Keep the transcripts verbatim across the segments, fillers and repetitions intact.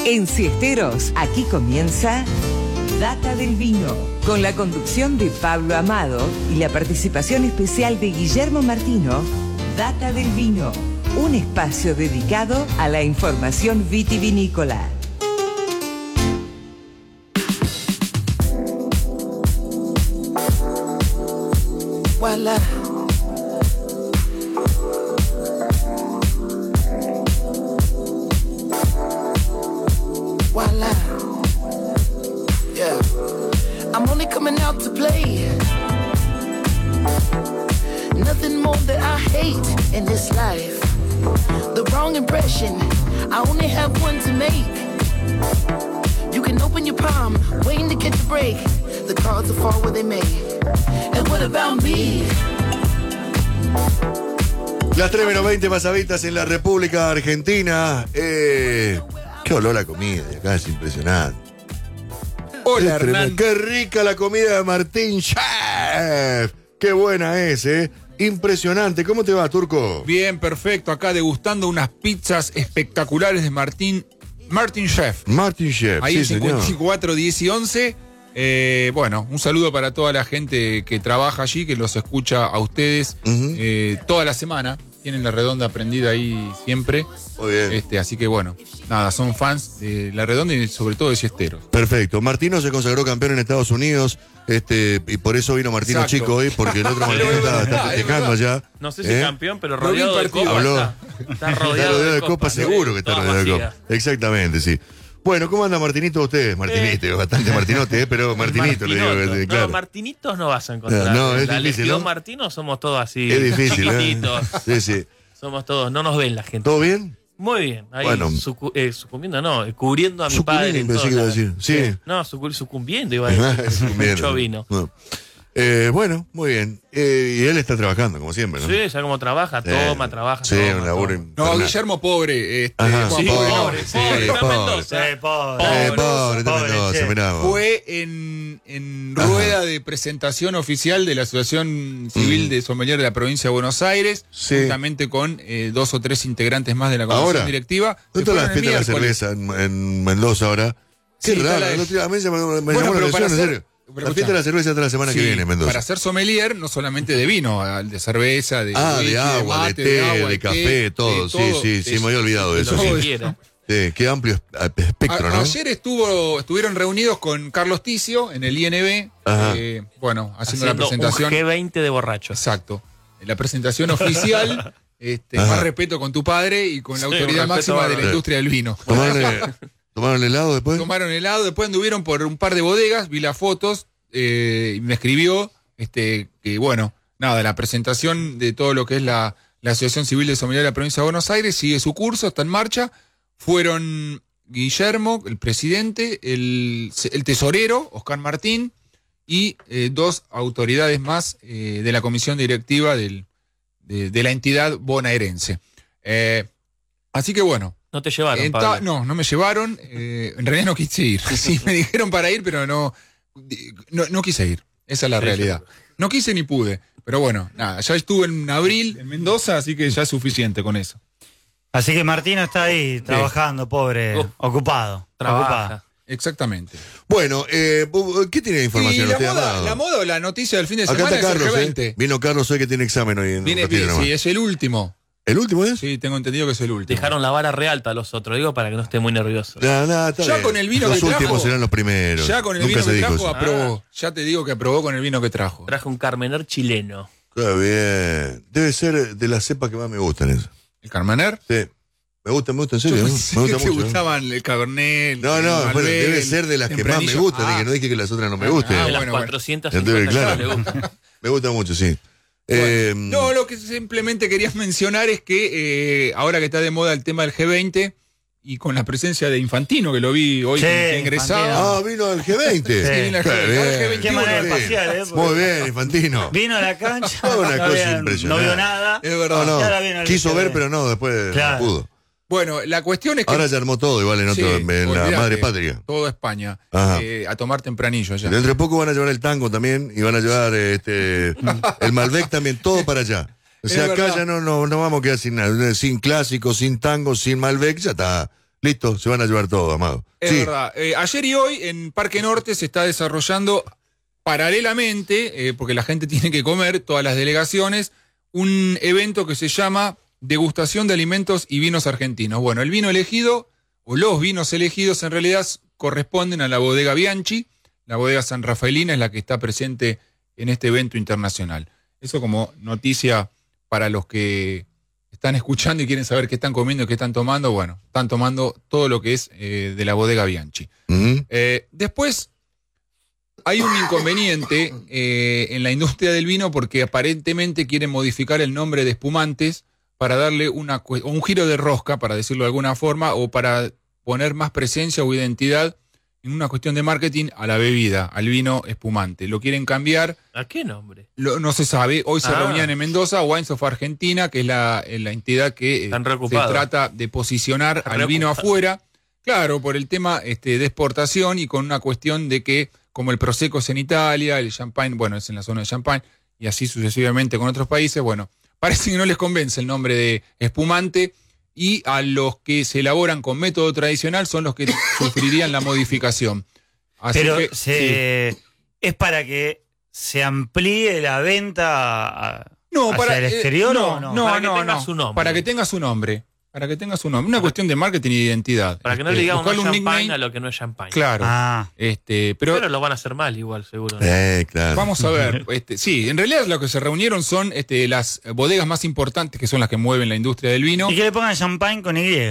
En Siesteros, aquí comienza Data del Vino, con la conducción de Pablo Amado y la participación especial de Guillermo Martino. Data del Vino, un espacio dedicado a la información vitivinícola. Voila. Voila. Yeah. I'm only coming out to play. Nothing more that I hate in this life. The wrong impression. I only have one to make. You can open your palm, waiting to catch a break. The cards will fall where they may. And what about me? Las tres menos veinte pasavitas en la República Argentina. Eh, qué olor a comida de acá, es impresionante. Hola, qué, Hernán. qué rica la comida de Martín Chef. Qué buena es, eh. Impresionante. ¿Cómo te va, Turco? Bien, perfecto. Acá degustando unas pizzas espectaculares de Martín, Martín Chef. Martín Chef, Ahí sí, en señor. cincuenta y cuatro, diez y once. Eh, bueno, un saludo para toda la gente que trabaja allí, que los escucha a ustedes Uh-huh. eh, toda la semana. Tienen la redonda prendida ahí siempre. Muy bien. Este, así que bueno, nada, son fans de la redonda y sobre todo de Siesteros. Perfecto. Martino se consagró campeón en Estados Unidos, este, y por eso vino Martino Exacto. Chico hoy, porque el otro Martino está, está Ah, es festejando verdad. allá. No sé si ¿Eh? campeón, pero Lo vi rodeado de partido. copas. Habló. Está, está Está rodeado, rodeado de copas, copas, seguro que está todas rodeado de vacías. copas. Exactamente, sí. Bueno, ¿cómo anda Martinito usted? Martinito, Eh. bastante Martinote, eh, pero Martinito le digo, Martinoto. que- claro. No, Martinitos no vas a encontrar. No, es la difícil, Legión ¿no? Martino somos todos así. Es difícil, ¿eh? chiquititos. Sí, sí. Somos todos, no nos ven la gente. ¿Todo bien? Muy bien. Ahí Bueno. sucu- eh, sucumbiendo, no, eh, cubriendo a mi Sucumbiendo, padre. en pensé todos que iba a lados. decir. Sí. No, sucu- sucumbiendo iba a decir. Sucumbiendo. Mucho vino. No. Eh, bueno, muy bien. Eh, y él está trabajando, como siempre, ¿no? Sí, ya como trabaja, toma, Eh, trabaja. Sí, toma, un laburo toma. No, infernal. Guillermo pobre. Este, Ajá. Juan, Sí, pobre, no. pobre, Sí, pobre, está en pobre. Mendoza. Sí, pobre. Eh, Pobre, pobre, está pobre, Mendoza, che. mirá vos. Fue en, en rueda de presentación oficial de la Asociación Civil Mm. de Sommelier de la Provincia de Buenos Aires, Sí. juntamente con eh, dos o tres integrantes más de la comisión Ahora, directiva. ¿dónde que está la fueron el fiesta de la miércoles. cerveza en, en Mendoza ahora? Qué Sí, está raro, la- el otro día me llamó, me Bueno, llamó la pero para atención, en hacer- serio. pero La fiesta de la cerveza está la semana Sí, que viene en Mendoza. para ser sommelier, no solamente de vino, ah, de cerveza, de, Ah, de whisky, agua, de mate, té, agua, de café, todo. Sí, sí, sí, me había olvidado de eso. Lo sí. que quiera. Sí, qué amplio es- espectro, A- ¿no? Ayer estuvo, estuvieron reunidos con Carlos Ticio en el I N B, Ajá. eh, bueno, haciendo, la Haciendo presentación. un G veinte de borrachos. Exacto. La presentación oficial, este, Ajá. más respeto con tu padre y con la Sí, autoridad un respeto máxima de la bárbaro. industria del vino. ¿Tomaron, ¿Tomaron helado después? Tomaron helado, después anduvieron por un par de bodegas, vi las fotos eh, y me escribió este, que, bueno, nada, la presentación de todo lo que es la, la Asociación Civil de Sommelier de la Provincia de Buenos Aires sigue su curso, está en marcha. Fueron Guillermo, el presidente, el, el tesorero, Oscar Martín, y eh, dos autoridades más eh, de la comisión directiva del, de, de la entidad bonaerense. Eh, así que bueno. No te llevaron, En ta- Pablo. no, no me llevaron. eh, en realidad no quise ir. Sí, me dijeron para ir, pero no, no, no quise ir. Esa es la Sí, realidad. No quise ni pude. Pero bueno, nada, ya estuve en abril en Mendoza, así que ya es suficiente con eso. Así que Martino está ahí trabajando, pobre, Uf. ocupado. Trabaja. ocupado. Exactamente. Bueno, eh, ¿qué tiene de Y información la usted, moda, Amado? la moda o la noticia del fin de Acá semana está es el Carlos, G ¿eh? veinte. Vino Carlos hoy que tiene examen hoy en Viene, un ratito nomás. sí, es el último. ¿El último es? Sí, tengo entendido que es el último. Dejaron la vara re alta a los otros, digo, para que no esté muy nervioso. No, no, está Ya bien. con el vino Los que últimos trajo- serán los primeros. Ya con el Nunca vino se que dijo trajo, eso. aprobó. Ya te digo que aprobó con el vino que trajo. Traje un Carmener chileno. Qué bien. Debe ser de las cepas que más me gustan eso. ¿El Carmener? Sí. Me gusta, me gusta, en Yo serio. ¿no? pensé Me gusta que te mucho. ¿no? gustaban el Cabernet. No, el no, bueno, Malbec, debe ser de las que más me Tempranillo. gustan. Ah, Y que no dije que las otras no me gusten. Ah, de las bueno, bueno. cuatrocientas Entonces, cincuenta claro. le gusta. Me gusta mucho, sí. Bueno, Eh, no, lo que simplemente quería mencionar es que eh, ahora que está de moda el tema del G veinte y con la presencia de Infantino, que lo vi hoy Sí, que ingresaba. Ah, vino al G veinte. Sí, vino al Qué G veinte. Ahora el G veintiuno. Qué manera Sí. espacial, ¿eh? Muy bien, Infantino. Vino a la cancha, Fue una no, cosa había- impresionante. no vio nada. Es verdad. No, Y ahora no. vino el Quiso G ver, veinte. pero no, después Claro. no pudo. Bueno, la cuestión es que. Ahora ya armó todo igual en, otro, Sí, en la olvidate, madre patria. Toda España. Ajá. eh, a tomar tempranillo ya. Dentro de poco van a llevar el tango también y van a llevar este el Malbec también, todo para allá. O sea, Es acá verdad. ya no, no, no vamos a quedar sin nada, sin clásicos, sin tango, sin Malbec, ya está. Listo, se van a llevar todo, Amado. Es Sí. verdad. Eh, ayer y hoy en Parque Norte se está desarrollando paralelamente, eh, porque la gente tiene que comer, todas las delegaciones, un evento que se llama Degustación de Alimentos y Vinos Argentinos. Bueno, el vino elegido, o los vinos elegidos en realidad corresponden a la bodega Bianchi. La bodega San Rafaelina es la que está presente en este evento internacional. Eso como noticia para los que están escuchando y quieren saber qué están comiendo y qué están tomando. Bueno, están tomando todo lo que es eh, de la bodega Bianchi. Ujú. Eh, después, hay un inconveniente eh, en la industria del vino porque aparentemente quieren modificar el nombre de espumantes para darle una, cue- un giro de rosca, para decirlo de alguna forma, o para poner más presencia o identidad en una cuestión de marketing a la bebida, al vino espumante. Lo quieren cambiar, ¿A qué nombre? lo- no se sabe. Hoy se Ah. reunían en Mendoza Wines of Argentina, que es la, eh, la entidad que eh, Están se reocupados. trata de posicionar Están al vino reocupados. afuera. Claro, por el tema este, de exportación y con una cuestión de que, como el Prosecco es en Italia, el Champagne, bueno, es en la zona de Champagne, y así sucesivamente con otros países, bueno, parece que no les convence el nombre de espumante, y a los que se elaboran con método tradicional son los que sufrirían la modificación. Así Pero que, se, es para que se amplíe la venta a- No, hacia para el eh, exterior no, o no. no, Para que no, tenga no. su nombre. Para que tenga su nombre. Para que tenga su nombre. Una cuestión de marketing y de identidad. Para que no Este, le digamos buscarle no un champagne nickname. a lo que no es champagne. Claro. Ah, Este, pero, Pero lo van a hacer mal igual, seguro. ¿no? Eh, claro. vamos a ver. Este, sí, en realidad lo que se reunieron son este, las bodegas más importantes, que son las que mueven la industria del vino. y que le pongan champagne con Y.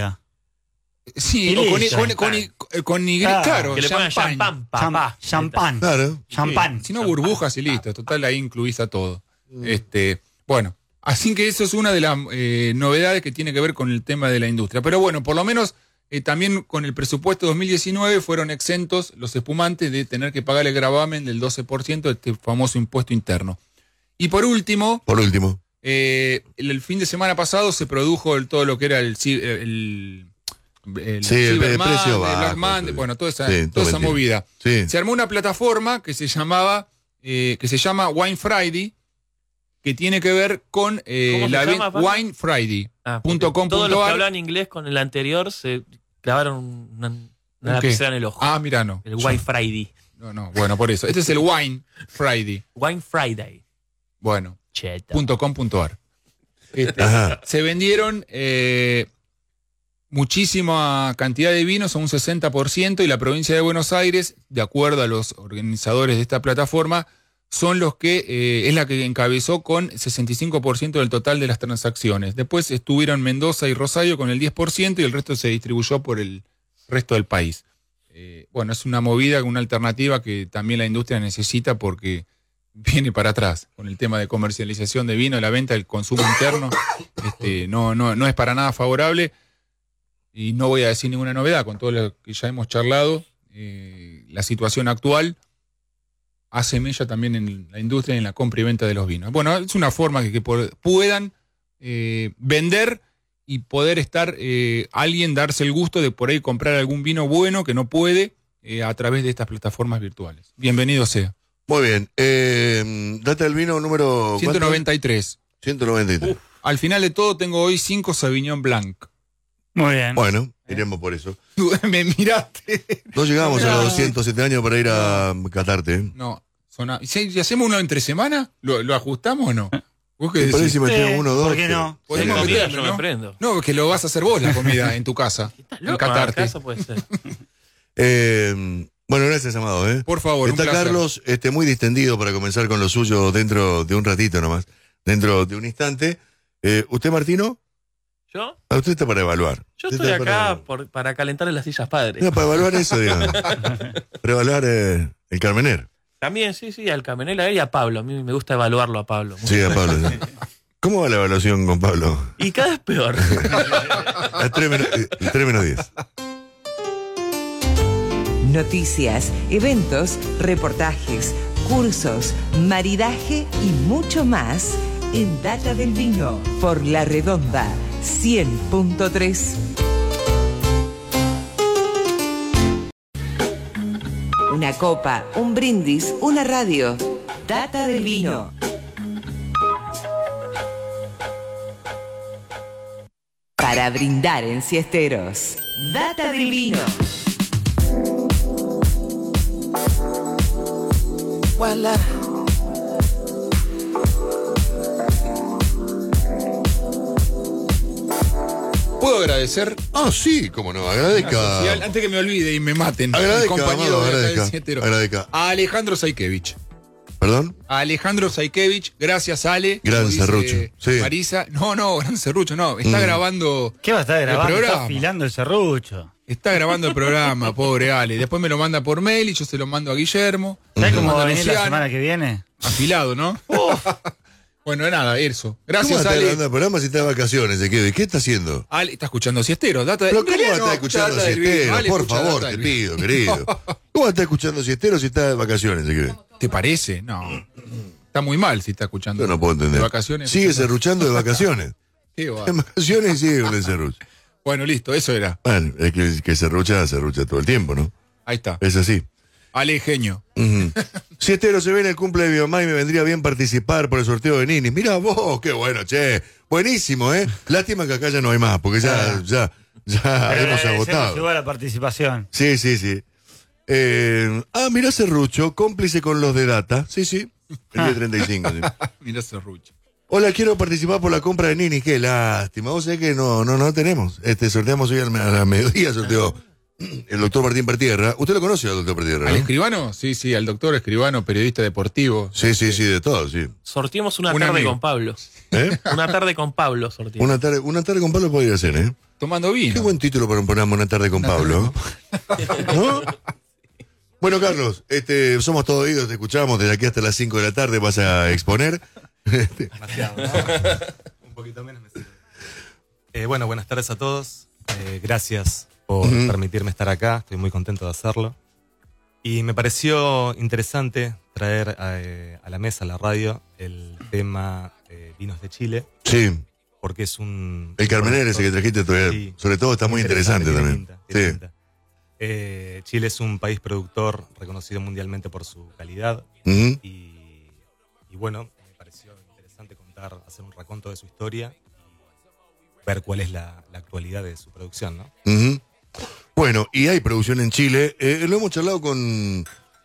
Sí, y o con, listo. con, con, con, con Y, Ah, claro. Que le pongan champagne. champán, Cham- papá. champán. Claro. Champán. Si no, burbujas y listo. Total, ahí incluís a todo. Este, bueno, así que eso es una de las eh, novedades que tiene que ver con el tema de la industria. Pero bueno, por lo menos eh, también con el presupuesto dos mil diecinueve fueron exentos los espumantes de tener que pagar el gravamen del doce por ciento de este famoso impuesto interno. Y por último, Por último. eh, el, el fin de semana pasado se produjo el, todo lo que era el... ci- el el Sí, el Cyber precio Monday, bajo, Black Monday, sí. bueno, toda esa, Sí, toda todo esa el tiempo. movida. Sí. Se armó una plataforma que se llamaba, eh, que se llama Wine Friday, que tiene que ver con eh, ¿Cómo se la llama, ven- Pablo? Wine Friday. Ah, punto porque com todos punto los que ar. hablan inglés con el anterior se clavaron una, una ¿Un qué? lapicera en el ojo. Ah, mira, no. el Wine Friday. No, no, bueno, por eso. Este es el Wine Friday. Wine Friday. Bueno, Cheta. punto com punto ar. Este, Ajá. se vendieron eh, muchísima cantidad de vinos, un sesenta por ciento, y la provincia de Buenos Aires, de acuerdo a los organizadores de esta plataforma, son los que, eh, es la que encabezó con sesenta y cinco por ciento del total de las transacciones. Después estuvieron Mendoza y Rosario con el diez por ciento y el resto se distribuyó por el resto del país. Eh, bueno, es una movida, una alternativa que también la industria necesita porque viene para atrás con el tema de comercialización de vino, la venta, el consumo interno. Este, no, no, no es para nada favorable. Y no voy a decir ninguna novedad, con todo lo que ya hemos charlado, eh, la situación actual hace mella también en la industria y en la compra y venta de los vinos. Bueno, es una forma que, que por- puedan eh, vender y poder estar, eh, alguien darse el gusto de por ahí comprar algún vino bueno que no puede eh, a través de estas plataformas virtuales. Bienvenido sea. Muy bien. Eh, data del vino número... ¿cuánto? ciento noventa y tres. ciento noventa y tres. Al final de todo tengo hoy cinco Sauvignon Blanc. Muy bien. Bueno, iremos por eso. Me miraste. No llegamos a los doscientos siete años para ir a catarte. ¿eh? No, sona- ¿Y si si hacemos uno entre semana? ¿Lo, lo ajustamos o no? ¿Vos qué ¿Te parece decís? si metemos Sí, uno o dos? ¿por qué no? Podemos Sí, comida, meterlo, yo me ¿no? prendo. No, que lo vas a hacer vos la comida en tu casa. ¿Estás En loco? catarte. ¿Acaso puede ser? Eh, bueno, gracias, Amado. ¿eh? Por favor, un Está placer. Carlos este, muy distendido para comenzar con lo suyo dentro de un ratito nomás. Dentro de un instante. Eh, ¿Usted, Martino? ¿Yo? Ah, usted está para evaluar. Yo Usted estoy está para acá evaluar. por, para calentar en las sillas padres. No, para evaluar eso, digamos. Para evaluar eh, el Carmener. También, sí, sí, al Camenela y a Pablo. A mí me gusta evaluarlo a Pablo. Sí, a Pablo. sí. ¿Cómo va la evaluación con Pablo? Y cada vez peor. A tres menos, eh, tres menos diez. Noticias, eventos, reportajes, cursos, maridaje y mucho más en Data del Vino por La Redonda cien punto tres. Una copa, un brindis, una radio. Data del Vino. para brindar en Siesteros. Data del vino. Voila. ¿Puedo agradecer? Ah, sí, cómo no, agradezca. Social, antes que me olvide y me maten. Agradezca, el compañero Amado, de acá del agradezca, Siestero. agradezca. A Alejandro Saikevich. ¿Perdón? A Alejandro Saikevich, gracias Ale. Gran como dice serrucho, sí. Marisa. No, no, gran serrucho, no. Está Mm. grabando. ¿Qué va a estar grabando? el Está programa. afilando el serrucho. Está grabando el programa, pobre Ale. Después me lo manda por mail y yo se lo mando a Guillermo. ¿Sabes Se lo cómo va mando a a venir la Luciano. semana que viene? Afilado, ¿no? Bueno, nada, eso. ¿Cómo Gracias, está Ale. grabando el programa si está de vacaciones? ¿De qué, ¿Qué está haciendo? Ale, está escuchando Siesteros. Data de... ¿Pero cómo va a No, estar escucha escuchando Data del Vino. Siesteros? Ale, Por escucha favor, Data te del pido, Vino. querido. ¿Cómo va a estar escuchando Siesteros si está de vacaciones? ¿Se cree? ¿Te parece? No. Está muy mal si está escuchando. Yo no puedo entender. De vacaciones. Sigue serruchando de vacaciones. Qué va. En vacaciones sigue con el serrucho. Bueno, listo, eso era. Bueno, es que, que serrucha, serrucha todo el tiempo, ¿no? Ahí está. Es así. Ale, genio. Ujú. Siestero, se viene el cumple de mi mamá y me vendría bien participar por el sorteo de Ninis. Mira vos, qué bueno, che. Buenísimo, ¿eh? Lástima que acá ya no hay más, porque ya, ya, ya Pero hemos agradecemos agotado. igual la participación. Sí, sí, sí. Eh, ah, mirá Serrucho, cómplice con los de Data. Sí, sí. El día treinta y cinco, sí. Mira serrucho. Hola, quiero participar por la compra de Ninis. Qué lástima. Vos sabés que no, no, no tenemos. Este, sorteamos hoy al, a la mediodía, sorteó el doctor Martín Partierra. ¿Usted lo conoce al doctor Partierra, ¿Al no? escribano? Sí, sí, al doctor escribano, periodista deportivo. Sí, sí, sí, de todo, sí. Sortimos una Un tarde amigo. con Pablo. ¿Eh? Una tarde con Pablo sortimos. Una tarde, una tarde con Pablo podría ser, ¿eh? Tomando vino. Qué buen título para un programa, Una tarde con Pablo. ¿No? Bueno, Carlos, este, somos todos oídos, te escuchamos desde aquí hasta las cinco de la tarde, vas a exponer. Este, Demasiado, ¿no? Un poquito menos me sirve. Eh, bueno, buenas tardes a todos. Eh, gracias por Ujú. permitirme estar acá. Estoy muy contento de hacerlo. Y me pareció interesante traer eh, a la mesa, a la radio, el tema eh, vinos de Chile, sí, porque es un... el Carmener ese que trajiste, todavía, Sí. sobre todo está muy interesante, tiene también. pinta, tiene Sí. pinta. Eh, Chile es un país productor reconocido mundialmente por su calidad. Ujú. Y, y bueno, me pareció interesante contar, hacer un raconto de su historia y ver cuál es la, la actualidad de su producción, ¿no? Ujú. Bueno, y hay producción en Chile. Eh, lo hemos charlado con,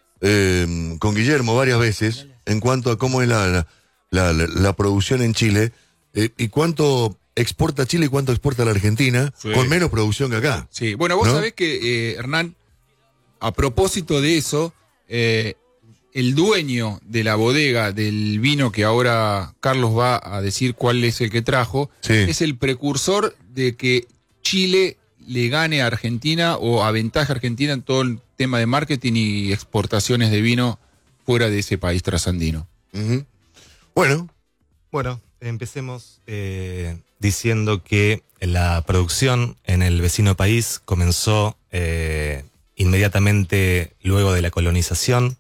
eh, con Guillermo varias veces en cuanto a cómo es la, la, la- la- la producción en Chile eh, y cuánto exporta Chile y cuánto exporta la Argentina Sí. con menos producción que acá. Sí, bueno, vos ¿No? sabés que, eh, Hernán, a propósito de eso, eh, el dueño de la bodega del vino que ahora Carlos va a decir cuál es el que trajo, Sí. es el precursor de que Chile le gane a Argentina o aventaje a Argentina en todo el tema de marketing y exportaciones de vino fuera de ese país trasandino. Ujú. Bueno, Bueno, empecemos eh, diciendo que la producción en el vecino país comenzó eh, inmediatamente luego de la colonización.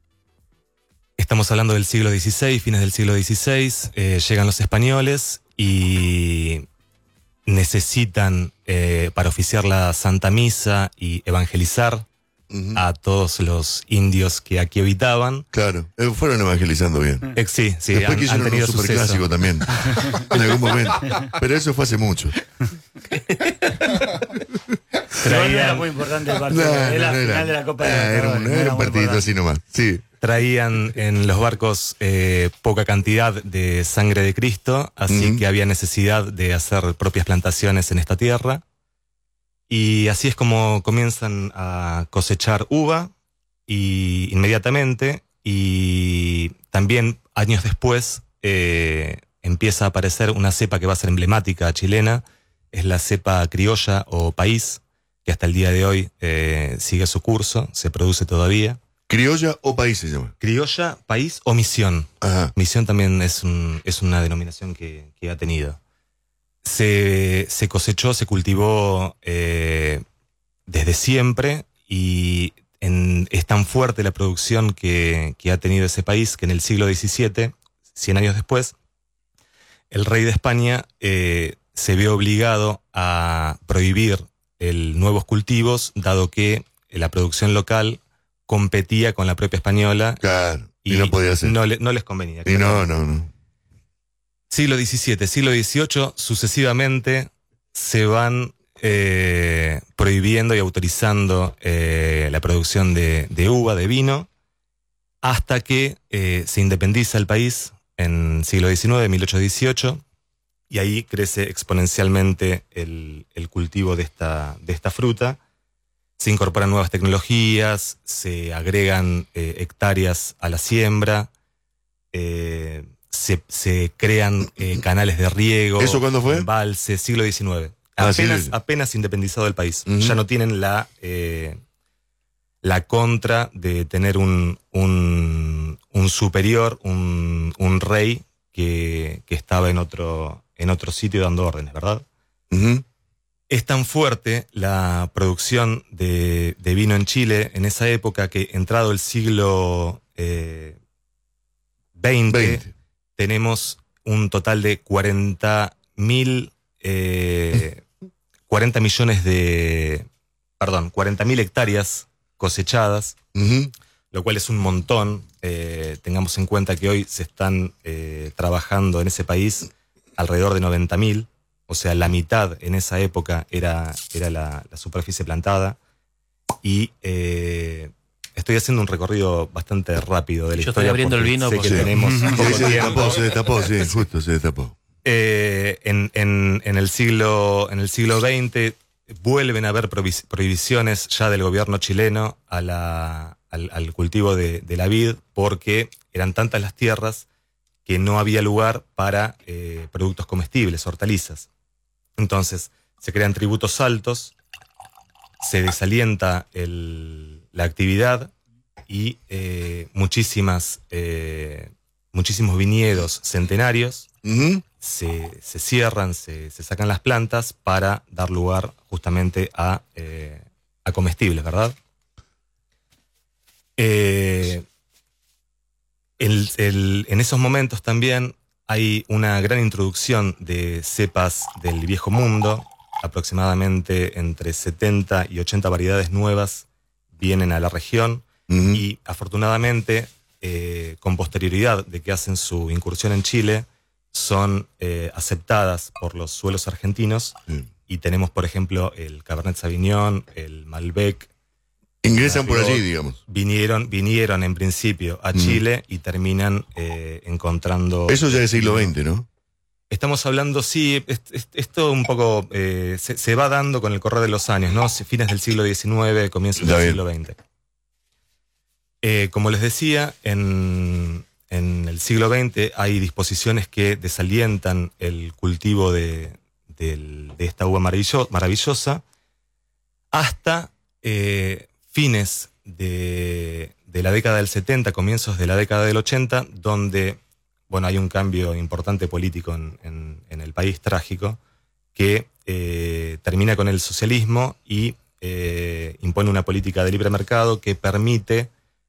Estamos hablando del siglo dieciséis, fines del siglo dieciséis, eh, llegan los españoles y necesitan, eh, para oficiar la Santa Misa y evangelizar ujú, a todos los indios que aquí habitaban. claro, eh, fueron evangelizando bien. Eh, sí, sí, Después han, quisieron han tenido un suceso. superclásico también, en algún momento. Pero eso fue hace mucho. Pero no era muy importante el partido. No, era no, la no final era. de la Copa Ah, de era Libertadores, un, no era era un muy partidito importante. así nomás. Sí. Traían en los barcos eh, poca cantidad de sangre de Cristo, así Ujú. que había necesidad de hacer propias plantaciones en esta tierra. Y así es como comienzan a cosechar uva y inmediatamente, y también años después eh, empieza a aparecer una cepa que va a ser emblemática chilena, es la cepa criolla o país, que hasta el día de hoy eh, sigue su curso, se produce todavía. ¿Criolla o país se llama? Criolla, país o misión. Ajá. Misión también es, un- es una denominación que, que ha tenido. Se, se cosechó, se cultivó eh, desde siempre y en- es tan fuerte la producción que, que ha tenido ese país que en el siglo diecisiete, cien años después, el rey de España eh, se ve obligado a prohibir el nuevos cultivos, dado que la producción local competía con la propia española Claro. Y, no podía ser. no, le- no les convenía. y no, no, no. Siglo diecisiete, siglo dieciocho, sucesivamente se van eh, prohibiendo y autorizando eh, la producción de, de uva, de vino, hasta que eh, se independiza el país en siglo diecinueve, mil ochocientos dieciocho, y ahí crece exponencialmente el, el cultivo de esta, de esta fruta. Se incorporan nuevas tecnologías, se agregan eh, hectáreas a la siembra, eh, se, se crean eh, canales de riego. ¿Eso cuándo fue? Embalses, siglo diecinueve. Ah, Apenas, sí. apenas independizado el país. Ujú. Ya no tienen la, eh, la contra de tener un, un, un superior, un, un rey que, que estaba en otro, en otro sitio dando órdenes, ¿verdad? Ujú. Es tan fuerte la producción de, de vino en Chile en esa época que, entrado el siglo eh, veinte, veinte. tenemos un total de cuarenta mil eh, cuarenta millones de perdón, cuarenta mil hectáreas cosechadas, Ujú. lo cual es un montón. Eh, tengamos en cuenta que hoy se están eh, trabajando en ese país alrededor de noventa mil, o sea, la mitad en esa época era, era la, la superficie plantada. Y eh, estoy haciendo un recorrido bastante rápido de la Yo estoy historia. abriendo el porque vino sé porque- que tenemos Sí, poco se tiempo. destapó, se destapó, sí, justo se destapó. Eh, en, en- en el siglo, en el siglo veinte vuelven a haber provis- prohibiciones ya del gobierno chileno a la- al, al cultivo de, de la vid, porque eran tantas las tierras que no había lugar para eh, productos comestibles, hortalizas. Entonces se crean tributos altos, se desalienta el- la actividad y eh, muchísimas, eh, muchísimos viñedos centenarios Ujú. se, se cierran, se, se sacan las plantas para dar lugar justamente a, eh, a comestibles, ¿verdad? Eh, el- el- en esos momentos también hay una gran introducción de cepas del viejo mundo, aproximadamente entre setenta y ochenta variedades nuevas vienen a la región. Ujú. Y afortunadamente, eh, con posterioridad de que hacen su incursión en Chile, son eh, aceptadas por los suelos argentinos. Sí. Y tenemos, por ejemplo, el Cabernet Sauvignon, el Malbec. Ingresan por Merlot. allí, digamos. Vinieron, vinieron en principio a Mm. Chile y terminan eh, encontrando... Eso ya es siglo veinte, ¿no? Estamos hablando, sí, est- est- esto un poco eh, se, se va dando con el correr de los años, ¿no? Fines del siglo diecinueve, comienzos Está del bien. siglo veinte. Eh, como les decía, en, en el siglo veinte hay disposiciones que desalientan el cultivo de, del- de esta uva maravillo- maravillosa hasta eh, fines de, de la década del setenta, comienzos de la década del ochenta, donde bueno, hay un cambio importante político en, en- en el país, trágico, que eh, termina con el socialismo y eh, impone una política de libre mercado que permite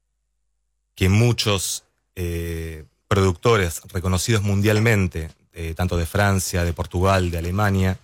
que muchos eh, productores reconocidos mundialmente, eh, tanto de Francia, de Portugal, de Alemania,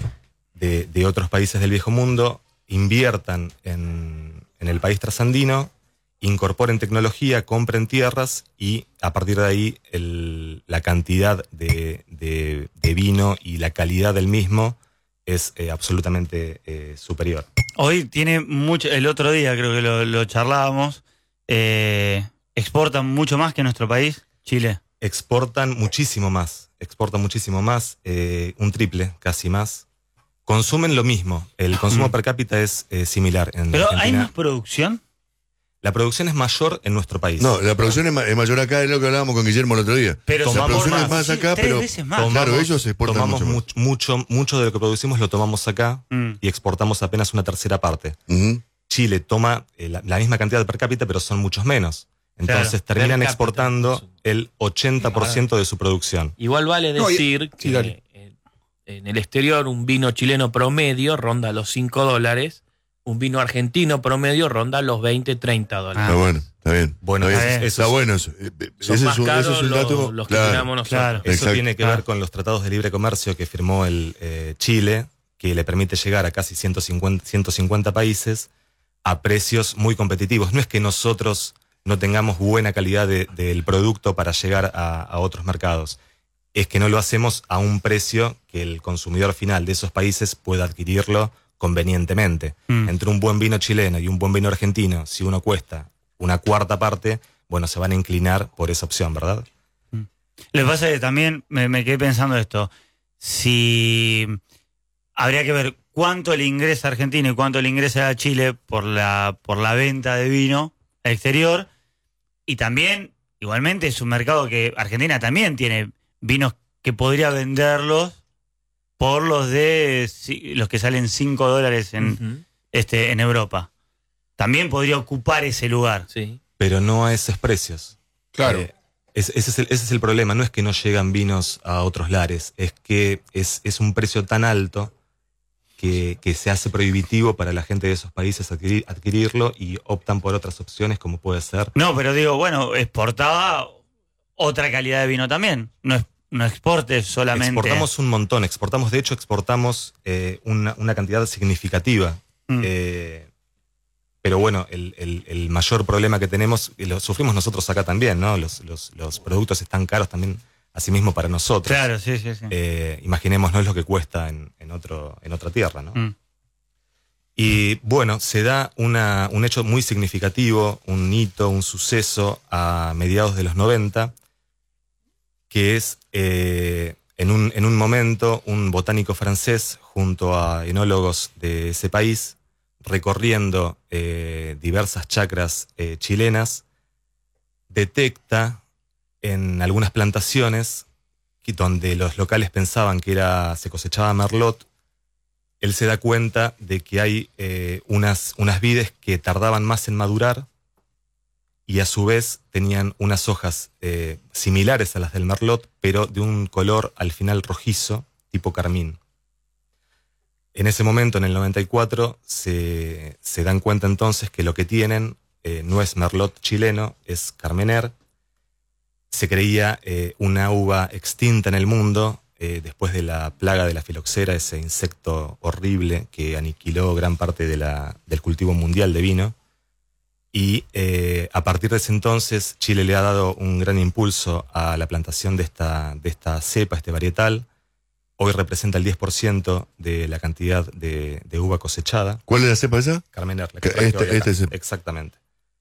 de, de otros países del viejo mundo, inviertan en, en el país trasandino, incorporen tecnología, compren tierras y a partir de ahí el- la cantidad de, de- de vino y la calidad del mismo es eh, absolutamente eh, superior. Hoy tiene mucho, el otro día creo que lo, lo charlábamos, eh, exportan mucho más que nuestro país, Chile. Exportan muchísimo más, exportan muchísimo más, eh, un triple, casi más. Consumen lo mismo, el consumo per cápita es eh, similar en Pero ¿hay Argentina. más producción? La producción es mayor en nuestro país. No, la producción es, ma- es mayor acá, es lo que hablábamos con Guillermo el otro día. Pero la tomamos producción es más. más acá, Sí, tres pero veces más. Tom- claro, ellos exportan tomamos mucho más. much- mucho, mucho de lo que producimos lo tomamos acá Mm. y exportamos apenas una tercera parte. Ujú. Chile toma eh, la, la misma cantidad per cápita, pero son muchos menos. Entonces Claro, terminan per cápita. exportando el ochenta por ciento de su producción. Igual vale No, y- decir sí, dale. que eh, en el exterior un vino chileno promedio ronda los cinco dólares, un vino argentino promedio ronda los veinte, treinta dólares. Está bueno, está bien. Bueno, está, bien. eso- Está eso- bueno eso. Eh, eh, Son ese más es un, caros eso es un los, dato. los que claro. tiramos nosotros. Claro. Eso Exacto. tiene que Ah. ver con los tratados de libre comercio que firmó el eh, Chile, que le permite llegar a casi ciento cincuenta, ciento cincuenta países a precios muy competitivos. No es que nosotros no tengamos buena calidad de- del producto para llegar a, a otros mercados. es que no lo hacemos a un precio que el consumidor final de esos países pueda adquirirlo convenientemente. Mm. Entre un buen vino chileno y un buen vino argentino, si uno cuesta una cuarta parte, bueno, se van a inclinar por esa opción, ¿verdad? Mm. Lo que pasa es que también me, me quedé pensando esto. Si habría que ver cuánto le ingresa a Argentina y cuánto le ingresa a Chile por la, por la venta de vino al exterior. Y también, igualmente, es un mercado que Argentina también tiene vinos que podría venderlos por los de los que salen cinco dólares en, uh-huh. este, en Europa. También podría ocupar ese lugar. Sí. Pero no a esos precios. Claro. Eh, es, ese, es el, ese es el problema. No es que no llegan vinos a otros lares. Es que es, es un precio tan alto que, que se hace prohibitivo para la gente de esos países adquirir, adquirirlo y optan por otras opciones como puede ser. No, pero digo, bueno, exportaba otra calidad de vino también. No es No exportes solamente. Exportamos un montón, exportamos, de hecho, exportamos eh, una, una cantidad significativa. Mm. Eh, pero bueno, el, el, el mayor problema que tenemos, y lo sufrimos nosotros acá también, ¿no? Los, los, los productos están caros también, asimismo, para nosotros. Claro, sí, sí, sí. Eh, imaginemos, no es lo que cuesta en, en, otro, en otra tierra, ¿no? Mm. Y bueno, se da una, un hecho muy significativo, un hito, un suceso a mediados de los noventa, que es eh, en, un, en un momento un botánico francés junto a enólogos de ese país, recorriendo eh, diversas chacras eh, chilenas, detecta en algunas plantaciones que, donde los locales pensaban que era, se cosechaba merlot, él se da cuenta de que hay eh, unas, unas vides que tardaban más en madurar y a su vez tenían unas hojas eh, similares a las del merlot, pero de un color al final rojizo, tipo carmín. En ese momento, en el noventa y cuatro, se, se dan cuenta entonces que lo que tienen eh, no es merlot chileno, es carmener. Se creía eh, una uva extinta en el mundo, eh, después de la plaga de la filoxera, ese insecto horrible que aniquiló gran parte de la, del cultivo mundial de vino. Y eh, a partir de ese entonces Chile le ha dado un gran impulso a la plantación de esta, de esta cepa, este varietal. Hoy representa el diez por ciento de la cantidad de, de uva cosechada. ¿Cuál es la cepa esa? Carmener. La que este, este es... Exactamente.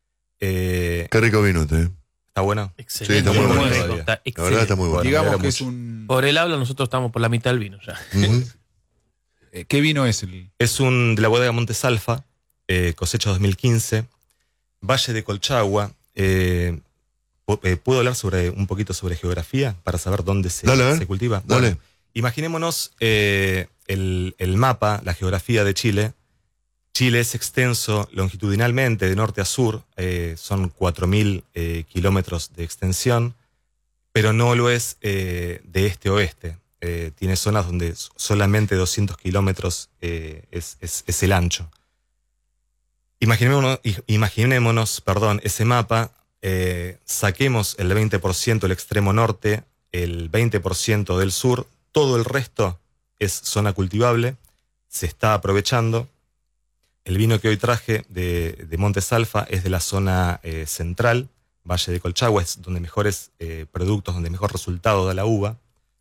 Eh, Qué rico vino, ¿eh? ¿Está bueno? Excelente. Sí, está muy bueno. Está la verdad está muy bueno. Digamos que mucho. es un... Por el habla nosotros estamos por la mitad del vino ya. Uh-huh. ¿Qué vino es el...? Es un de la bodega Montes Alfa, eh, cosecha dos mil quince. Valle de Colchagua. Eh, ¿Puedo hablar sobre un poquito sobre geografía para saber dónde se, Dale, se cultiva? Dale. Bueno, imaginémonos eh, el, el mapa, la geografía de Chile. Chile es extenso longitudinalmente de norte a sur, eh, son cuatro mil eh, kilómetros de extensión, pero no lo es eh, de este a oeste. Eh, tiene zonas donde solamente doscientos kilómetros eh, es, es, es el ancho. Imaginémonos, imaginémonos perdón, ese mapa, eh, saquemos el veinte por ciento del extremo norte, el veinte por ciento del sur, todo el resto es zona cultivable, se está aprovechando. El vino que hoy traje de, de Montes Alfa es de la zona eh, central, Valle de Colchagua, es donde mejores eh, productos, donde mejor resultado da la uva.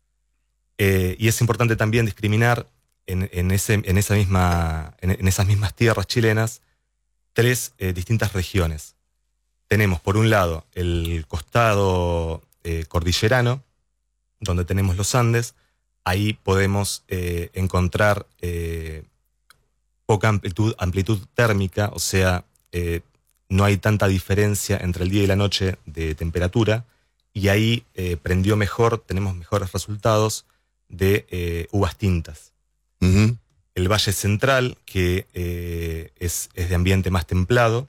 Eh, y es importante también discriminar en, en, ese, en, esa misma, en, en esas mismas tierras chilenas tres eh, distintas regiones. Tenemos por un lado el costado eh, cordillerano, donde tenemos los Andes. Ahí podemos eh, encontrar eh, poca amplitud, amplitud térmica, o sea, eh, no hay tanta diferencia entre el día y la noche de temperatura, y ahí eh, prendió mejor, tenemos mejores resultados de eh, uvas tintas. Uh-huh. El Valle Central, que eh, es, es de ambiente más templado,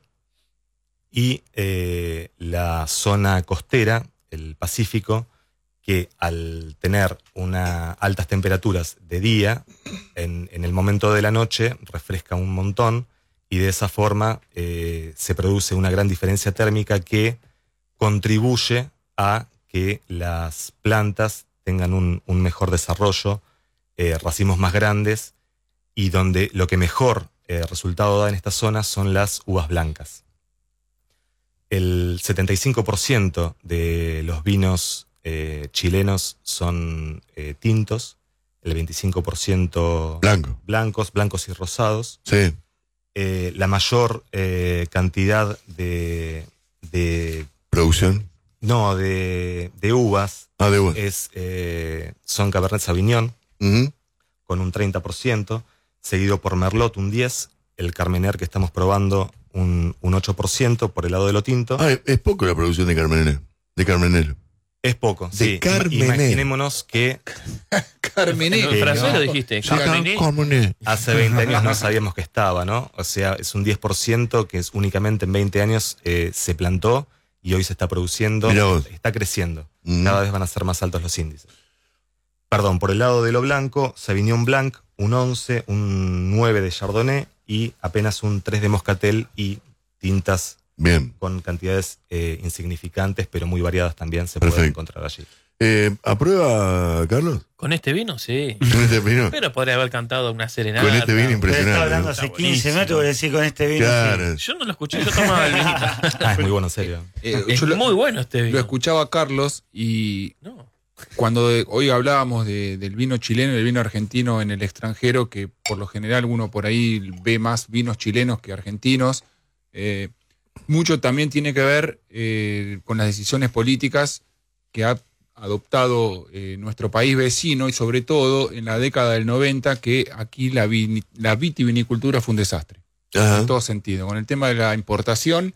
y eh, la zona costera, el Pacífico, que al tener una altas temperaturas de día, en, en el momento de la noche refresca un montón, y de esa forma eh, se produce una gran diferencia térmica que contribuye a que las plantas tengan un, un mejor desarrollo, eh, racimos más grandes, y donde lo que mejor eh, resultado da en esta zona son las uvas blancas. El setenta y cinco por ciento de los vinos eh, chilenos son eh, tintos, el veinticinco por ciento Blanco. blancos, blancos y rosados. Sí. Eh, la mayor eh, cantidad de, de ¿Producción? no de, de uvas Ah, de uvas. es eh, son Cabernet Sauvignon Ujú. con un treinta por ciento, seguido por Merlot un diez por ciento, el Carmener que estamos probando un, un ocho por ciento por el lado de lo tinto. Ah, es, es poco la producción de Carmenero. De Carmenero. Es poco, De sí. Carmener. Imaginémonos que Carmené. En francés no. lo dijiste. Sí, Cabernet. Carmener. hace veinte años no sabíamos que estaba, ¿no? O sea, es un diez por ciento que es únicamente en veinte años eh, se plantó y hoy se está produciendo, Mirá vos. está creciendo. Mm. Cada vez van a ser más altos los índices. Perdón, por el lado de lo blanco, Sauvignon Blanc, un once, un nueve de Chardonnay y apenas un tres de Moscatel y tintas Bien. con cantidades eh, insignificantes, pero muy variadas también se Perfecto. pueden encontrar allí. Eh, ¿Aprueba, Carlos? Con este vino, sí. Con este vino. Pero podría haber cantado una serenata. Con este vino Pero impresionante. estaba hablando ¿no? hace Está quince buenísimo. minutos, voy a decir con este vino. Claro. Yo no lo escuché, yo tomaba el vinito. Ah, es muy bueno, en serio. Eh, Es yo lo, muy bueno este vino. lo escuchaba a Carlos y No. cuando de- hoy hablábamos de- del vino chileno y del vino argentino en el extranjero, que por lo general uno por ahí ve más vinos chilenos que argentinos, eh, mucho también tiene que ver eh, con las decisiones políticas que ha adoptado eh, nuestro país vecino y sobre todo en la década del noventa, que aquí la, vini- la vitivinicultura fue un desastre. Ajá. En todo sentido. Con el tema de la importación,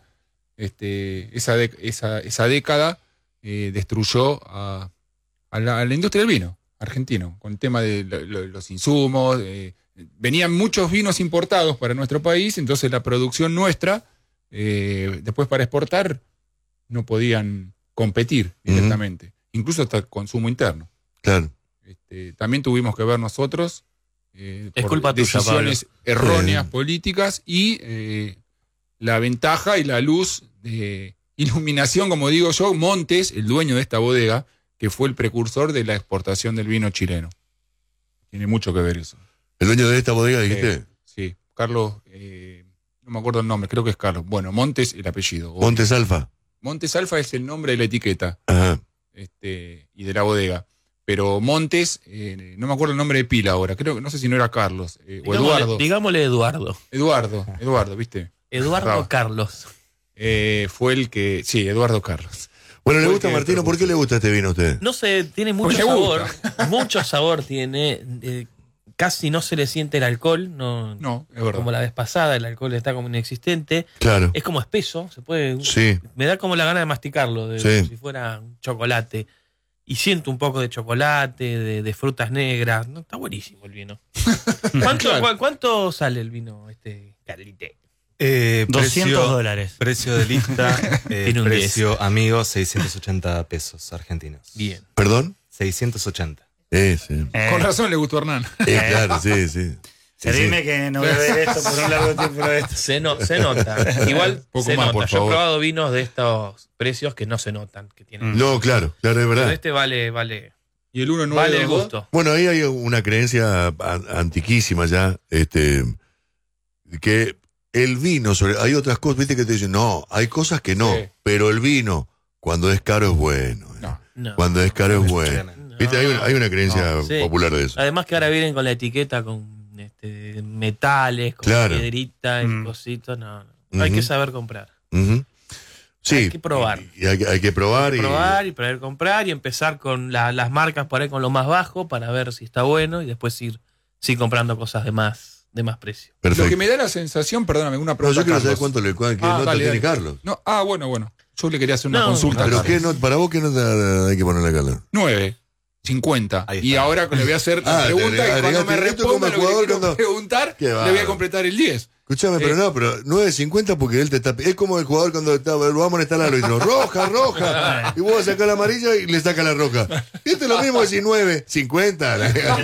este, esa, de- esa, esa década eh, destruyó a, a la, a la industria del vino argentino, con el tema de lo- lo- los insumos. eh, venían muchos vinos importados para nuestro país, entonces la producción nuestra, eh, después para exportar, no podían competir directamente, incluso hasta el consumo interno. Claro. Este, también tuvimos que ver nosotros eh, Es por culpa tuya, decisiones erróneas Sí. políticas y eh, la ventaja y la luz de iluminación, como digo yo, Montes, el dueño de esta bodega, que fue el precursor de la exportación del vino chileno. Tiene mucho que ver eso. ¿El dueño de esta bodega dijiste? Eh, sí, Carlos, eh, no me acuerdo el nombre, creo que es Carlos. Bueno, Montes, el apellido. obvio. Montes Alfa. Montes Alfa es el nombre de la etiqueta. Ajá. Este, y de la bodega. Pero Montes, eh, no me acuerdo el nombre de pila ahora, creo que no sé si no era Carlos eh, o Digámosle- Eduardo. Digámosle Eduardo. Eduardo, Eduardo, ¿viste? Eduardo Bravo. Carlos. Eh, fue el que, sí, Eduardo Carlos. Bueno, ¿le Fue gusta el que Martino? ¿Por qué propuso. le gusta este vino a usted? No sé, tiene mucho Porque sabor. gusta. Mucho sabor tiene. eh, casi no se le siente el alcohol. No, No, es verdad. como la vez pasada, el alcohol está como inexistente. Claro. Es como espeso, se puede. Sí. Me da como la gana de masticarlo, de, Sí. como si fuera un chocolate. Y siento un poco de chocolate, de, de frutas negras. No, está buenísimo el vino. ¿Cuánto, Claro. cu- cuánto sale el vino, este Carlite? Eh, doscientos precio- dólares. Precio de lista, eh, Tiene un precio amigo, seiscientos ochenta pesos argentinos. Bien. ¿Perdón? seiscientos ochenta. Eh, sí. Eh, Con razón le gustó a Hernán. Eh, claro, sí, sí. Sí, Servime sí. que no voy a ver esto por un largo tiempo de esto. Se, no, se nota. Igual Poco se más, nota. por Yo he favor. probado vinos de estos precios que no se notan. Que tienen. No, claro, claro, es Pero verdad. este vale, vale, Y el uno no vale el gusto. Bueno, ahí hay una creencia an- antiquísima ya, este, que el vino, sobre, hay otras cosas, viste, que te dicen, no, hay cosas que no, Sí. pero el vino, cuando es caro es bueno. eh. No. No. Cuando es caro es bueno. No. Viste, hay una, hay una creencia Sí. popular de eso. Además que ahora vienen con la etiqueta con este, metales, con Claro. piedritas y Mm. cositas. No, no. Hay Ujú. que saber comprar. Ujú. Sí. Hay que probar. Y hay, que- hay que probar. y- Probar y poder comprar y empezar con la- las marcas por ahí con lo más bajo para ver si está bueno y después ir, ir comprando cosas de más, de más precio. Perfecto. Lo que me da la sensación, perdóname, una No, pregunta. yo quiero saber Carlos. cuánto le cuál- qué Ah, nota dale, tiene dale. Carlos. No, ah, bueno, bueno. Yo le quería hacer una No, consulta. Pero Carlos. qué no, para vos qué nota hay que ponerle a Carlos. nueve, cincuenta. Ahí está. Y ahora le voy a hacer la Ah, te pregunta y agregaste cuando me esto como responda lo que le jugador quiero cuando- preguntar, Qué le voy a bárbaro. completar el diez. Escuchame, pero Eh. no, pero nueve cincuenta porque él te está. Es como el jugador cuando está, vamos a molestar al árbitro. Roja, roja. Y vos vas a sacar la amarilla y le saca la roja. Esto es lo mismo decir nueve cincuenta.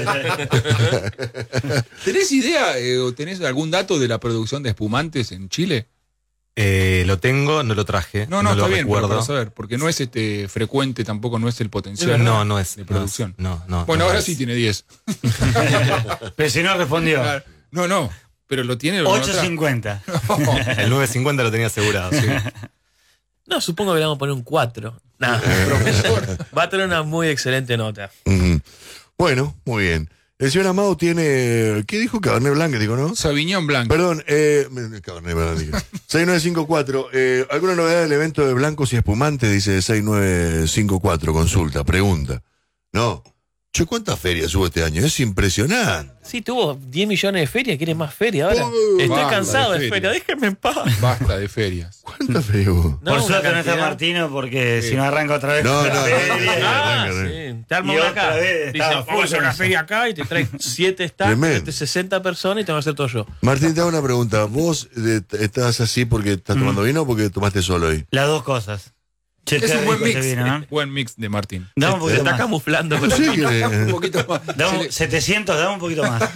¿Tenés idea eh, o tenés algún dato de la producción de espumantes en Chile? Eh, lo tengo, no lo traje. No, no, lo está bien, pero recuerdo. para saber, porque no es este frecuente, tampoco no es el potencial No, no es de no producción. es- No, no. Bueno, no ahora es. sí tiene diez. Pero si no respondió. No, no, pero lo tiene. o no lo ocho trae. cincuenta. El nueve cincuenta lo tenía asegurado. Sí. No, supongo que le vamos a poner un cuatro. Nada, profesor. Va a tener una muy excelente nota. Uh-huh. Bueno, muy bien. El señor Amado tiene... ¿Qué dijo? Cabernet Blanc, digo, ¿no? Sauvignon Blanc. Perdón, eh... Cabernet Blanc, dije. seis nueve cinco cuatro. Eh, ¿Alguna novedad del evento de blancos y espumantes? Dice seis nueve cinco cuatro. Consulta, pregunta. No. Che, ¿cuántas ferias hubo este año? Es impresionante. Sí, tuvo diez millones de ferias. ¿Quieres más feria ahora? Uh, Estoy basta cansado de de, feria. feria. Déjenme en paz. Basta de ferias. ¿Cuántas ferias hubo? No, Por una suerte no está cantidad. Martino, porque Sí. si no arranca otra vez. No, no, la no, feria. no, no, no. Ah, Arranca, sí. Te arma Y una otra acá. vez Dice, estaba vamos a full hacer una con- feria acá y te trae siete stands, Tremendo. de sesenta personas y te van a hacer todo yo. Martín, te hago una pregunta. ¿Vos eh, estás así porque estás tomando vino o porque tomaste solo hoy? Las dos cosas. Che, Es qué un buen rico mix. ese vino, ¿eh? Buen mix de Martín. Dame un Se poquito está más. camuflando con No el sé vino. qué- Un poquito más. Dame Se un- le- setecientos, dame un poquito más.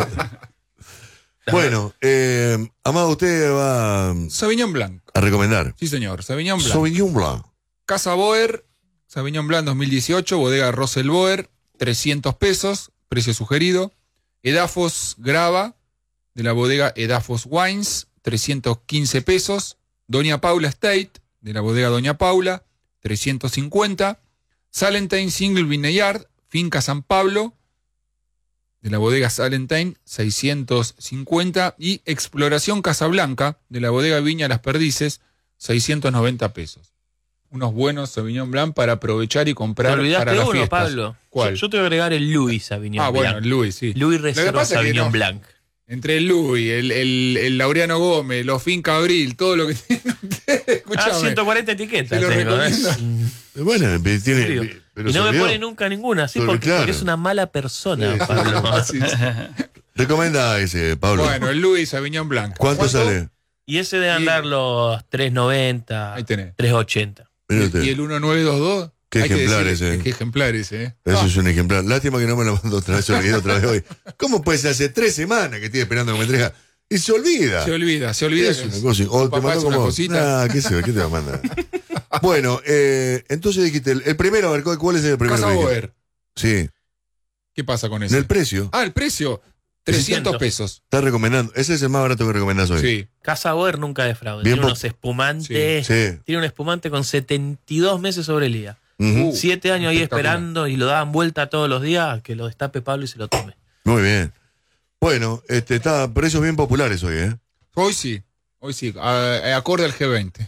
Bueno, eh, Amado, usted va Sauvignon Blanc. a recomendar. Sí, señor. Sauvignon Blanc. Sauvignon Blanc. Casa Boer, Sauvignon Blanc dos mil dieciocho, bodega Russell Boer, trescientos pesos, precio sugerido. Edafos Grava, de la bodega Edafos Wines, trescientos quince pesos. Doña Paula Estate, de la bodega Doña Paula, trescientos cincuenta. Salentine Single Vineyard, Finca San Pablo, de la bodega Salentine, seiscientos cincuenta. Y Exploración Casablanca, de la bodega Viña Las Perdices, seiscientos noventa pesos. Unos buenos Sauvignon Blanc para aprovechar y Te comprar para olvidaste las uno, fiestas. Pablo. ¿Cuál? Yo, yo te voy a agregar el Louis Sauvignon Ah, Blanc. bueno, Louis, sí. Louis Lo que Reserva pasa es que Sauvignon no- Blanc. Entre el Louis, el, el, el Laureano Gómez, los Finca Abril, todo lo que tienen ustedes, Ah, escuchame. ciento cuarenta etiquetas. Te lo tengo, ¿eh? recomiendo. Mm, Bueno, tiene. serio. Pero y se no me olvidó. pone nunca ninguna, ¿sí? Pero Porque, claro. porque es una mala persona, Sí, sí. Pablo. Sí, sí. Recomenda ese, Pablo. Bueno, el Louis Sauvignon Blanc. ¿Cuánto, sale? Y ese debe Y- andar los tres noventa, Ahí tenés. tres ochenta. Mire usted. ¿Y el diecinueve veintidós? Qué Hay que ejemplar decirle- ese. Qué ejemplar ese, ¿eh? Eso Ah, es un ejemplar. Lástima que no me lo mandó otra vez, se olvidó otra vez hoy. ¿Cómo puede ser? Hace tres semanas que estoy esperando que me entrega. Y se olvida. se olvida, se olvida. Es que una es- cosa. O tu te papá mandó es una como. cosita. Ah, ¿qué se ¿Qué te va a mandar? Bueno, eh, entonces dijiste, el, el primero, a ver, ¿cuál cuál es el primero? Casa que dijiste? Boer. Sí. ¿Qué pasa con En eso? el precio. Ah, el precio. trescientos pesos. Está recomendando. Ese es el más barato que recomendás hoy. Sí. Casa Boer nunca defrauda. Bien Tiene por- unos espumantes. Sí. Tiene un espumante con setenta y dos meses sobre el día. Ujú. Uh, Siete años ahí espectacular. esperando y lo daban vuelta todos los días. Que lo destape Pablo y se lo tome. Muy bien. Bueno, este está precios bien populares hoy, ¿eh? Hoy sí. Hoy sí. a- a- acorde al G veinte.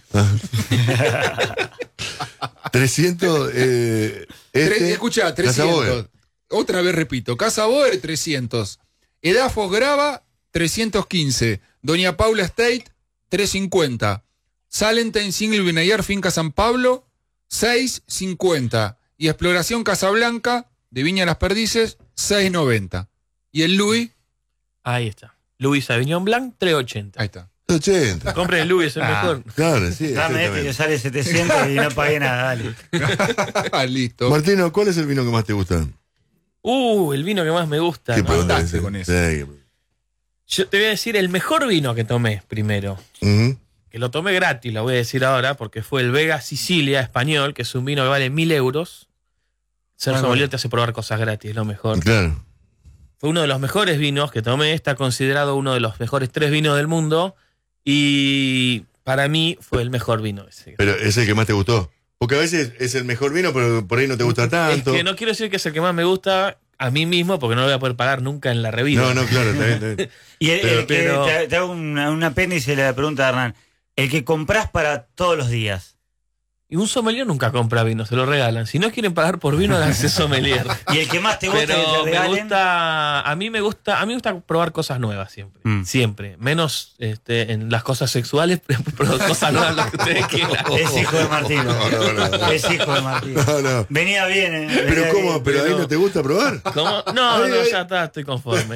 trescientos. Eh, este, Tre- escucha, Casa trescientos. Boer. Otra vez repito. Casa Boer, trescientos. Edafos Grava, trescientos quince. Doña Paula Estate, trescientos cincuenta. Salentine Single Vineyard Finca San Pablo, seiscientos cincuenta. Y Exploración Casablanca, de Viña Las Perdices, seiscientos noventa. Y el Louis, Ahí está. Louis Sauvignon Blanc, tres ochenta. ahí está. ochenta. Compren el Louis, es el Ah. mejor. Claro, sí. Dame este que exactamente. sale setecientos y no pagué nada, dale. Listo. Martino, ¿cuál es el vino que más te gusta? Uh, el vino que más me gusta. ¿Qué ¿no? pregunta mandaste ese? con eso. Sí. Yo te voy a decir el mejor vino que tomé primero. Ujú. Que lo tomé gratis, lo voy a decir ahora, porque fue el Vega Sicilia español, que es un vino que vale mil euros. Ser Ah, sommelier bueno. te hace probar cosas gratis, es lo mejor. Claro. Fue uno de los mejores vinos que tomé, está considerado uno de los mejores tres vinos del mundo. Y para mí fue el mejor vino ese. Pero es el que más te gustó. Porque a veces es el mejor vino, pero por ahí no te gusta tanto. Es que no quiero decir que es el que más me gusta a mí mismo, porque no lo voy a poder pagar nunca en la revista. No, no, claro, está bien, está bien. Y el, Pero- el que pero- te, te hago una- un apéndice de la pregunta de Hernán. El que comprás para todos los días. Y un sommelier nunca compra vino, se lo regalan. Si no quieren pagar por vino, háganse sommelier. Y el que más te gusta que Pero te me regalen. gusta, a mí me gusta, a mí me gusta probar cosas nuevas siempre, Mm. siempre, menos este, en las cosas sexuales, pero cosas nuevas las que ustedes quieran. Es hijo de Martín. No, no, no. Es hijo de Martín. No, no. Venía bien, ¿eh? Pero Venía ¿cómo? bien. ¿Pero ahí pero- no te gusta probar? ¿Cómo? No, Ay, no, ay. ya está, estoy conforme.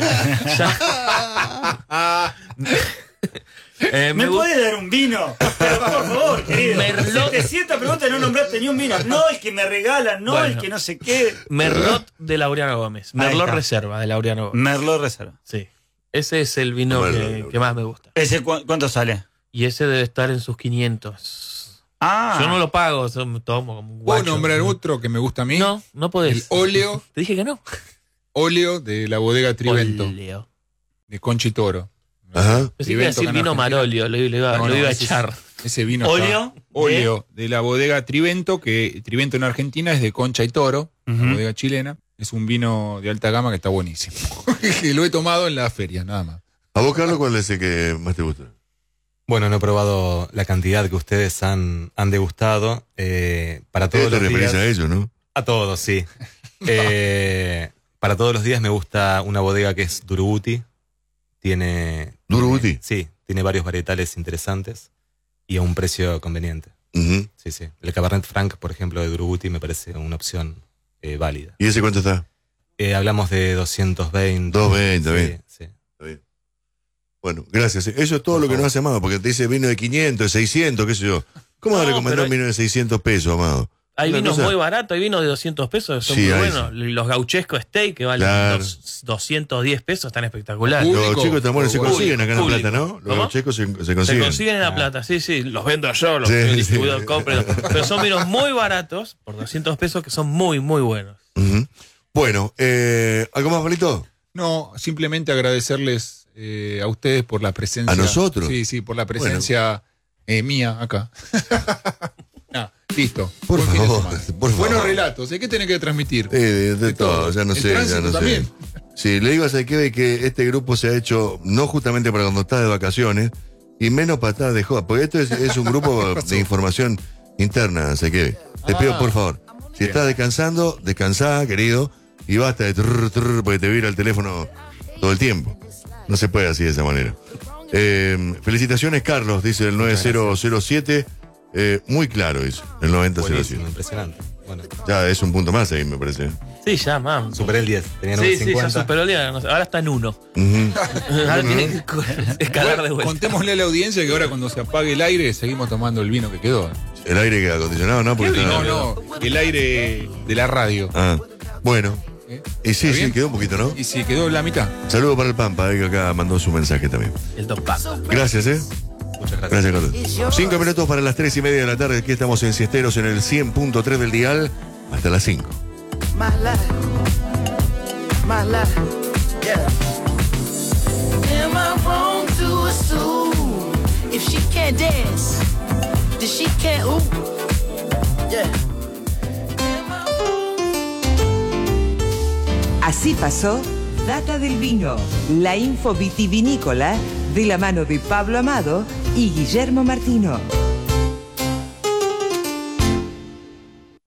Ya. Eh, ¿Me me gu- puedes dar un vino? Pero por favor, querido. Merlot. setecientas preguntas y no nombraste ni un vino. No el que me regalan, no Bueno. el que no sé qué. Merlot de Laureano Gómez. Ahí Merlot está. Reserva de Laureano Gómez. Merlot Reserva. Sí. Ese es el vino Bueno, que, bueno. que más me gusta. ¿Ese cu- cuánto sale? Y ese debe estar en sus quinientos. Ah. Yo no lo pago, yo me tomo como un ¿Puedo guacho. nombrar otro que me gusta a mí? No, no El podés. óleo, Te dije que no. óleo de la bodega Trivento, Óleo. de Conchitoro. Ajá. Pensé que iba a decir acá en vino Argentina. Marolio, lo, lo iba, No, lo no, iba a ese es- echar. Ese vino Óleo. está- óleo de la bodega Trivento, que Trivento en Argentina es de Concha y Toro, Ujú. la bodega chilena. Es un vino de alta gama que está buenísimo. Que lo he tomado en la feria, nada más. ¿A vos, Carlos, cuál es el que más te gusta? Bueno, no he probado la cantidad que ustedes han, han degustado. Eh, para todos Te los referís días. a ellos, ¿no? A todos, sí. Eh, para todos los días me gusta una bodega que es Duruguti. Tiene. ¿Duruguti? tiene- sí, tiene varios varietales interesantes y a un precio conveniente. Ujú. Sí, sí. El Cabernet Franc, por ejemplo, de Duruguti me parece una opción eh, válida. ¿Y ese cuánto está? Eh, hablamos de doscientos veinte. doscientos veinte, sí, bien. sí. Está bien. Bueno, gracias. Eso es todo lo que nos hace Amado, porque te dice vino de quinientos, de seiscientos, qué sé yo. ¿Cómo vas a No, recomendar pero un vino de seiscientos pesos, Amado? Hay Una vinos cosa- muy baratos, hay vinos de doscientos pesos que son Sí, muy hay, buenos. Los Gauchesco Steak que valen Claro. dos- doscientos diez pesos están espectaculares. Uy. Los Público, chicos están buenos, se público, consiguen acá en La público. Plata, ¿no? Los ¿Cómo? chicos se, se Se consiguen. consiguen en La Plata, sí, sí, los vendo yo, los Sí, el sí. distribuidor compra. Pero son vinos muy baratos, por doscientos pesos, que son muy, muy buenos. Ujú. Bueno, eh, ¿algo más, Palito? No, simplemente agradecerles eh, a ustedes por la presencia. ¿A nosotros? Sí, sí, por la presencia eh, mía acá. No, listo. Por Buen fin de favor, semana. por favor. Buenos relatos, ¿eh? ¿Qué tenés que transmitir? Eh, de, de De todo, todo. ya no El sé, ya tránsito no también. sé. Sí, le digo a Saqueve que este grupo se ha hecho no justamente para cuando está de vacaciones y menos para estar de joda, porque esto es, es un grupo de información interna, Saqueve. Te Ah. pido, por favor, si Bien. estás descansando, descansá, querido, y basta de trrr, trrr, porque te vibra el teléfono todo el tiempo. No se puede así de esa manera. Eh, felicitaciones, Carlos, dice el nueve cero cero siete. Eh, muy claro eso, el noventa cero Buenísimo, siete. impresionante. Bueno, Ya es un punto más ahí, me parece. Sí, ya, mam. superé el diez. Tenía Sí, sí, ya novecientos cincuenta. superó el día, no sé, ahora está en uno. Ujú. Ahora tiene que co- escalar de Bueno, vuelta. contémosle a la audiencia que ahora cuando se apague el aire seguimos tomando el vino que quedó. El aire queda acondicionado, ¿no? Porque No, está- no, el aire de la radio. Ah, bueno. ¿Eh? Y sí, ¿Está sí, bien? quedó un poquito, ¿no? Y si quedó la mitad. Saludo para el Pampa, eh, que acá mandó su mensaje también. El Don Papa. Gracias, ¿eh? Muchas gracias. Gracias, Carlos. Cinco minutos para las tres y media de la tarde. Aquí estamos en Siesteros en el cien punto tres del dial. Hasta las cinco. My life, my life, yeah. Am I wrong to assume if she can't dance, then she can't ooh, yeah. Am I wrong? Así pasó Data del Vino, la info vitivinícola de la mano de Pablo Amado y Guillermo Martino.